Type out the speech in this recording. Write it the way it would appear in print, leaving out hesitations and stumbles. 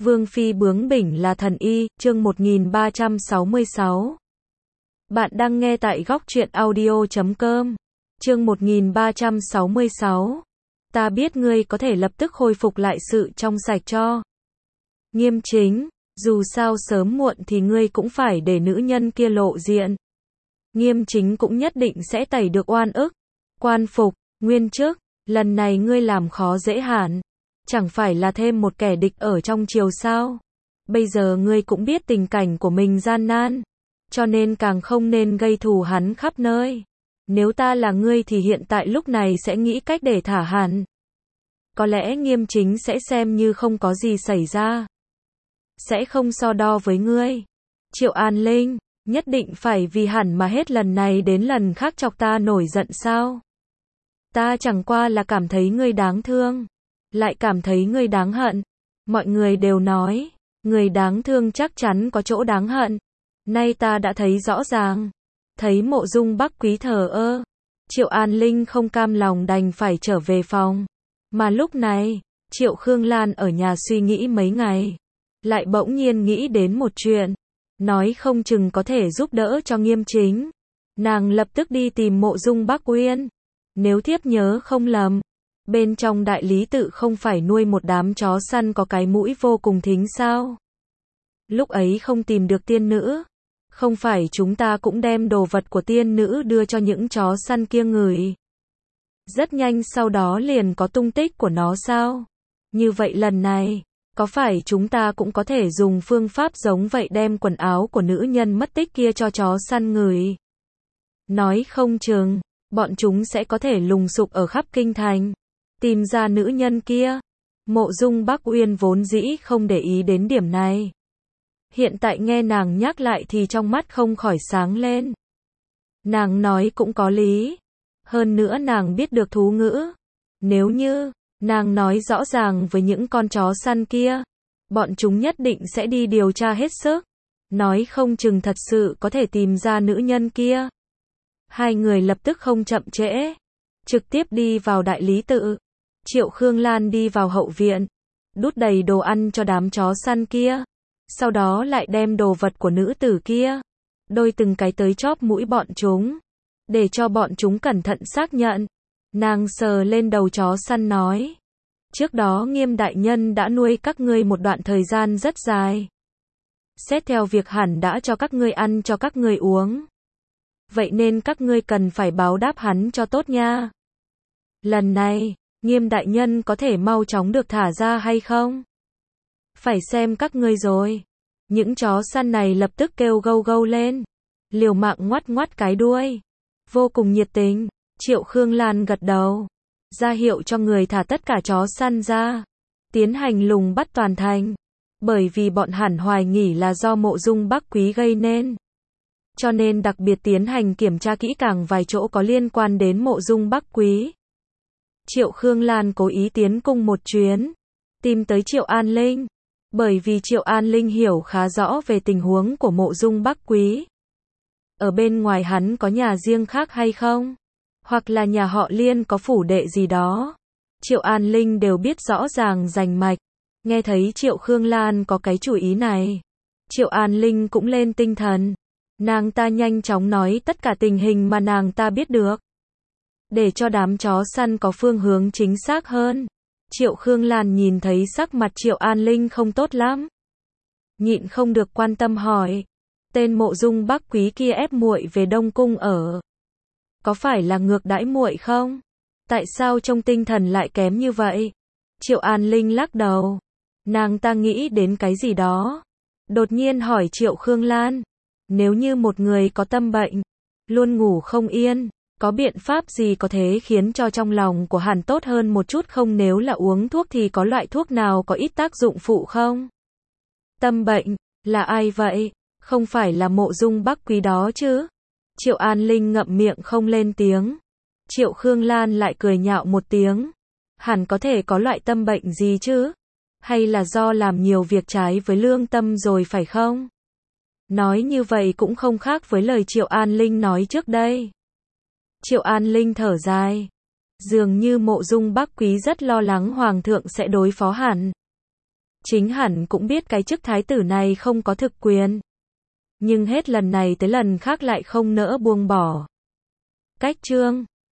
Vương phi bướng bỉnh là thần y, chương 1366. Bạn đang nghe tại góc truyện audio.com. Chương 1366. Ta biết ngươi có thể lập tức khôi phục lại sự trong sạch cho Nghiêm Chính, dù sao sớm muộn thì ngươi cũng phải để nữ nhân kia lộ diện. Nghiêm Chính cũng nhất định sẽ tẩy được oan ức, quan phục, nguyên chức, lần này ngươi làm khó dễ hẳn. Chẳng phải là thêm một kẻ địch ở trong triều sao? Bây giờ ngươi cũng biết tình cảnh của mình gian nan, cho nên càng không nên gây thù hắn khắp nơi. Nếu ta là ngươi thì hiện tại lúc này sẽ nghĩ cách để thả hắn. Có lẽ Nghiêm Chính sẽ xem như không có gì xảy ra, sẽ không so đo với ngươi. Triệu An Linh, nhất định phải vì hẳn mà hết lần này đến lần khác chọc ta nổi giận sao? Ta chẳng qua là cảm thấy ngươi đáng thương, lại cảm thấy ngươi đáng hận. Mọi người đều nói, người đáng thương chắc chắn có chỗ đáng hận. Nay ta đã thấy rõ ràng. Thấy Mộ Dung Bắc Quý thờ ơ, Triệu An Linh không cam lòng đành phải trở về phòng. Mà lúc này, Triệu Khương Lan ở nhà suy nghĩ mấy ngày, lại bỗng nhiên nghĩ đến một chuyện, nói không chừng có thể giúp đỡ cho Nghiêm Chính. Nàng lập tức đi tìm Mộ Dung Bắc Uyên. Nếu thiếp nhớ không lầm, bên trong đại lý tự không phải nuôi một đám chó săn có cái mũi vô cùng thính sao? Lúc ấy không tìm được tiên nữ, không phải chúng ta cũng đem đồ vật của tiên nữ đưa cho những chó săn kia ngửi. Rất nhanh sau đó liền có tung tích của nó sao? Như vậy lần này, có phải chúng ta cũng có thể dùng phương pháp giống vậy đem quần áo của nữ nhân mất tích kia cho chó săn ngửi? Nói không chừng, bọn chúng sẽ có thể lùng sục ở khắp kinh thành, tìm ra nữ nhân kia. Mộ Dung Bắc Uyên vốn dĩ không để ý đến điểm này. Hiện tại nghe nàng nhắc lại thì trong mắt không khỏi sáng lên. Nàng nói cũng có lý. Hơn nữa nàng biết được thú ngữ. Nếu như, nàng nói rõ ràng với những con chó săn kia, bọn chúng nhất định sẽ đi điều tra hết sức. Nói không chừng thật sự có thể tìm ra nữ nhân kia. Hai người lập tức không chậm trễ, trực tiếp đi vào đại lý tự. Triệu Khương Lan đi vào hậu viện, đút đầy đồ ăn cho đám chó săn kia. Sau đó lại đem đồ vật của nữ tử kia, đôi từng cái tới chóp mũi bọn chúng, để cho bọn chúng cẩn thận xác nhận. Nàng sờ lên đầu chó săn nói, trước đó Nghiêm đại nhân đã nuôi các ngươi một đoạn thời gian rất dài. Xét theo việc hẳn đã cho các ngươi ăn cho các ngươi uống. Vậy nên các ngươi cần phải báo đáp hắn cho tốt nha. Lần này, Nghiêm đại nhân có thể mau chóng được thả ra hay không? Phải xem các ngươi rồi. Những chó săn này lập tức kêu gâu gâu lên, liều mạng ngoắt ngoắt cái đuôi, vô cùng nhiệt tình. Triệu Khương Lan gật đầu, ra hiệu cho người thả tất cả chó săn ra, tiến hành lùng bắt toàn thành. Bởi vì bọn hẳn hoài nghi là do Mộ Dung Bắc Quý gây nên, cho nên đặc biệt tiến hành kiểm tra kỹ càng vài chỗ có liên quan đến Mộ Dung Bắc Quý. Triệu Khương Lan cố ý tiến cung một chuyến, tìm tới Triệu An Linh, bởi vì Triệu An Linh hiểu khá rõ về tình huống của Mộ Dung Bắc Quý. Ở bên ngoài hắn có nhà riêng khác hay không? Hoặc là nhà họ Liên có phủ đệ gì đó? Triệu An Linh đều biết rõ ràng rành mạch. Nghe thấy Triệu Khương Lan có cái chủ ý này, Triệu An Linh cũng lên tinh thần. Nàng ta nhanh chóng nói tất cả tình hình mà nàng ta biết được, để cho đám chó săn có phương hướng chính xác hơn. Triệu Khương Lan nhìn thấy sắc mặt Triệu An Linh không tốt lắm, nhịn không được quan tâm hỏi, tên Mộ Dung Bắc Quý kia ép muội về Đông Cung ở, có phải là ngược đãi muội không? Tại sao trông tinh thần lại kém như vậy? Triệu An Linh lắc đầu, nàng ta nghĩ đến cái gì đó, đột nhiên hỏi Triệu Khương Lan, nếu như một người có tâm bệnh, luôn ngủ không yên, có biện pháp gì có thể khiến cho trong lòng của hắn tốt hơn một chút không? Nếu là uống thuốc thì có loại thuốc nào có ít tác dụng phụ không? Tâm bệnh, là ai vậy? Không phải là Mộ Dung Bắc Quý đó chứ? Triệu An Linh ngậm miệng không lên tiếng. Triệu Khương Lan lại cười nhạo một tiếng. Hẳn có thể có loại tâm bệnh gì chứ? Hay là do làm nhiều việc trái với lương tâm rồi phải không? Nói như vậy cũng không khác với lời Triệu An Linh nói trước đây. Triệu An Linh thở dài. Dường như Mộ Dung Bắc Quý rất lo lắng Hoàng thượng sẽ đối phó hẳn. Chính hẳn cũng biết cái chức thái tử này không có thực quyền. Nhưng hết lần này tới lần khác lại không nỡ buông bỏ. Cách Trương